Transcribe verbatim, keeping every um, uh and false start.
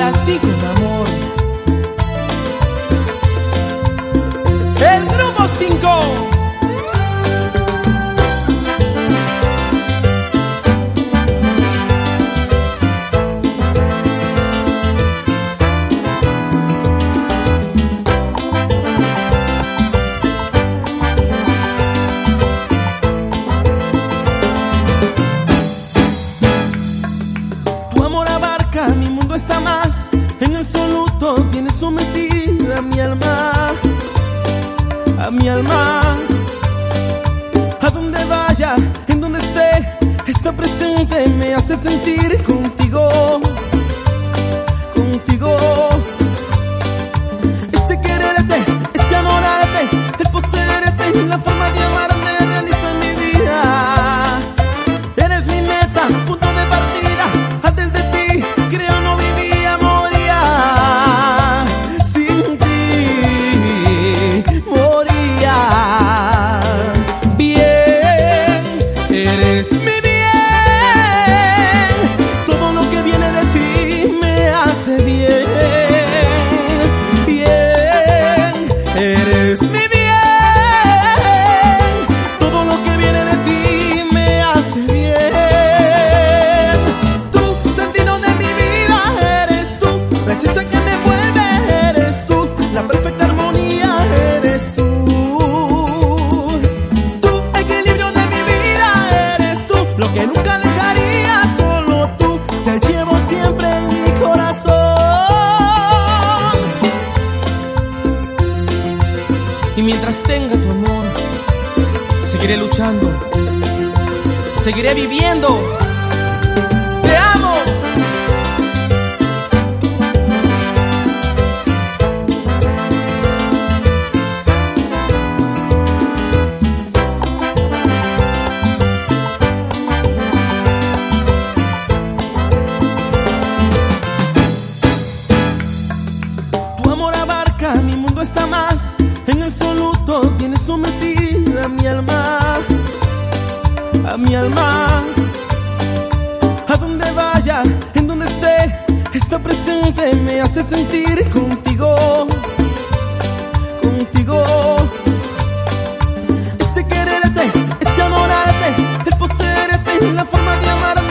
para ti con amor. El grupo cinco. Mi mundo está más en absoluto, tiene sometida a mi alma, a mi alma. A donde vaya, en donde esté, está presente, me hace sentir contigo, contigo. Este quererte, este adorarte, el poseerte, la forma de amarme realiza en mi vida. Eres mi meta, punto de partida, antes de ti creo no vivía, moría. Sin ti moría. Bien, eres mi bien. Todo lo que viene de ti me hace bien. Bien, eres mi bien. Todo lo que viene de ti me hace bien. Precisa que me vuelve, eres tú. La perfecta armonía, eres tú. Tú, equilibrio de mi vida, eres tú. Lo que nunca dejaría, solo tú. Te llevo siempre en mi corazón. Y mientras tenga tu amor, seguiré luchando, seguiré viviendo. Te amo. Mi mundo está más en absoluto, tiene sometida a mi alma, a mi alma. A donde vaya, en donde esté, está presente, me hace sentir contigo, contigo. Este quererte, este adorarte, el poseerte, la forma de amar.